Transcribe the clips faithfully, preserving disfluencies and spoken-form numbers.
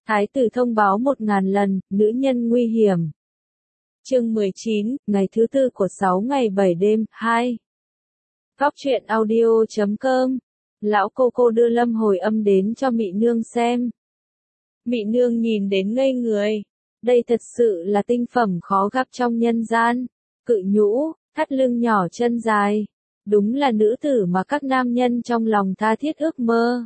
Thái tử thông báo một ngàn lần, nữ nhân nguy hiểm. Chương mười chín, ngày thứ tư của sáu ngày bảy đêm, hai. Góc truyện audio chấm com. Lão cô cô đưa Lâm Hồi Âm đến cho Mị Nương xem. Mị Nương nhìn đến ngây người. Đây thật sự là tinh phẩm khó gặp trong nhân gian. Cự nhũ, thắt lưng nhỏ chân dài. Đúng là nữ tử mà các nam nhân trong lòng tha thiết ước mơ.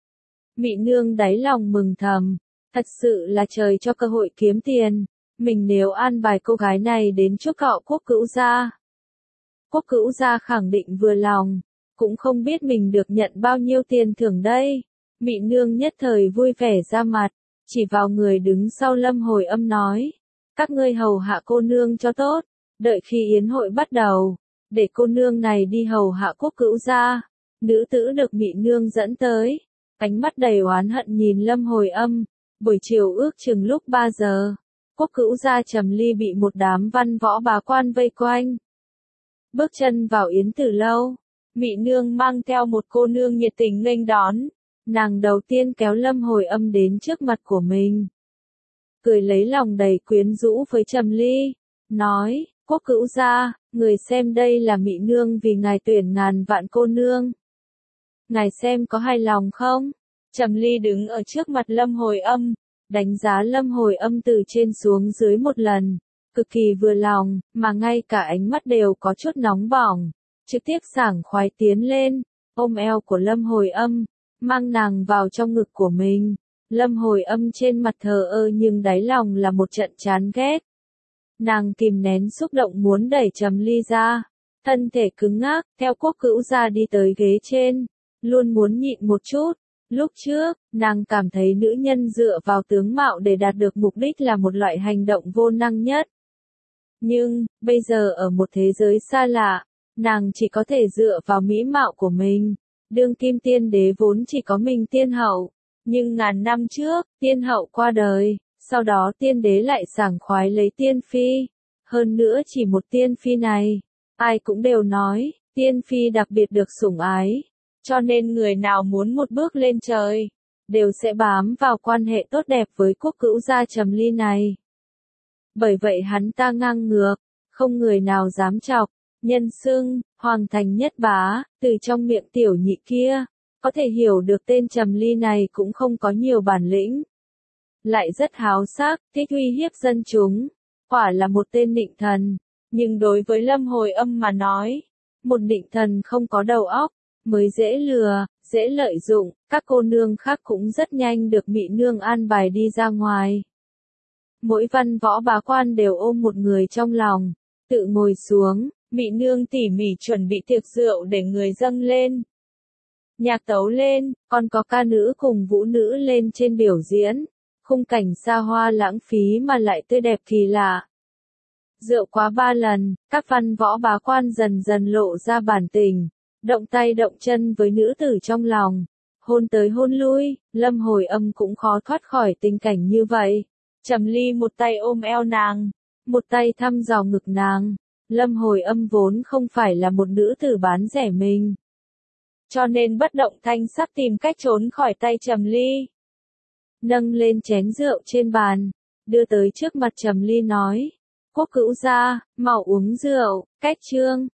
Mị Nương đáy lòng mừng thầm. Thật sự là trời cho cơ hội kiếm tiền. Mình nếu an bài cô gái này đến chuốc cọ Quốc Cữu gia. Quốc Cữu gia khẳng định vừa lòng. Cũng không biết mình được nhận bao nhiêu tiền thưởng đây. Mị Nương nhất thời vui vẻ ra mặt. Chỉ vào người đứng sau Lâm Hồi Âm nói. Các ngươi hầu hạ cô nương cho tốt. Đợi khi yến hội bắt đầu. Để cô nương này đi hầu hạ Quốc Cữu gia. Nữ tử được Mị Nương dẫn tới. Ánh mắt đầy oán hận nhìn Lâm Hồi Âm. Buổi chiều ước chừng lúc ba giờ. Quốc Cữu gia Trầm Ly bị một đám văn võ bá quan vây quanh. Bước chân vào yến tử lâu. Mị Nương mang theo một cô nương nhiệt tình nghênh đón. Nàng đầu tiên kéo Lâm Hồi Âm đến trước mặt của mình. Cười lấy lòng đầy quyến rũ với Trầm Ly. Nói, Quốc Cữu gia, người xem đây là Mị Nương vì ngài tuyển ngàn vạn cô nương. Ngài xem có hài lòng không? Trầm Ly đứng ở trước mặt Lâm Hồi Âm. Đánh giá Lâm Hồi Âm từ trên xuống dưới một lần. Cực kỳ vừa lòng, mà ngay cả ánh mắt đều có chút nóng bỏng. Trực tiếp sảng khoái tiến lên, ôm eo của Lâm Hồi Âm, mang nàng vào trong ngực của mình. Lâm Hồi Âm trên mặt thờ ơ nhưng đáy lòng là một trận chán ghét. Nàng kìm nén xúc động muốn đẩy Trầm Ly ra. Thân thể cứng ngắc, theo Quốc Cữu gia đi tới ghế trên. Luôn muốn nhịn một chút. Lúc trước, nàng cảm thấy nữ nhân dựa vào tướng mạo để đạt được mục đích là một loại hành động vô năng nhất. Nhưng, bây giờ ở một thế giới xa lạ, nàng chỉ có thể dựa vào mỹ mạo của mình. Đương kim tiên đế vốn chỉ có mình tiên hậu. Nhưng ngàn năm trước, tiên hậu qua đời, sau đó tiên đế lại sảng khoái lấy tiên phi. Hơn nữa chỉ một tiên phi này, ai cũng đều nói, tiên phi đặc biệt được sủng ái. Cho nên người nào muốn một bước lên trời, đều sẽ bám vào quan hệ tốt đẹp với Quốc Cữu gia Trầm Ly này. Bởi vậy hắn ta ngang ngược, không người nào dám chọc, nhân xưng, hoàng thành nhất bá, từ trong miệng tiểu nhị kia, có thể hiểu được tên Trầm Ly này cũng không có nhiều bản lĩnh. Lại rất háo sắc, thích uy hiếp dân chúng, quả là một tên nịnh thần, nhưng đối với Lâm Hồi Âm mà nói, một nịnh thần không có đầu óc, mới dễ lừa, dễ lợi dụng, các cô nương khác cũng rất nhanh được Mị Nương an bài đi ra ngoài. Mỗi văn võ bá quan đều ôm một người trong lòng, tự ngồi xuống, Mị Nương tỉ mỉ chuẩn bị tiệc rượu để người dâng lên. Nhạc tấu lên, còn có ca nữ cùng vũ nữ lên trên biểu diễn, khung cảnh xa hoa lãng phí mà lại tươi đẹp kỳ lạ. Rượu quá ba lần, các văn võ bá quan dần dần lộ ra bản tình. Động tay động chân với nữ tử trong lòng, hôn tới hôn lui, Lâm Hồi Âm cũng khó thoát khỏi tình cảnh như vậy. Trầm Ly một tay ôm eo nàng, một tay thăm dò ngực nàng. Lâm Hồi Âm vốn không phải là một nữ tử bán rẻ mình, cho nên bất động thanh sắc tìm cách trốn khỏi tay Trầm Ly. Nâng lên chén rượu trên bàn, đưa tới trước mặt Trầm Ly nói, Quốc Cữu gia, mau uống rượu, cách trương.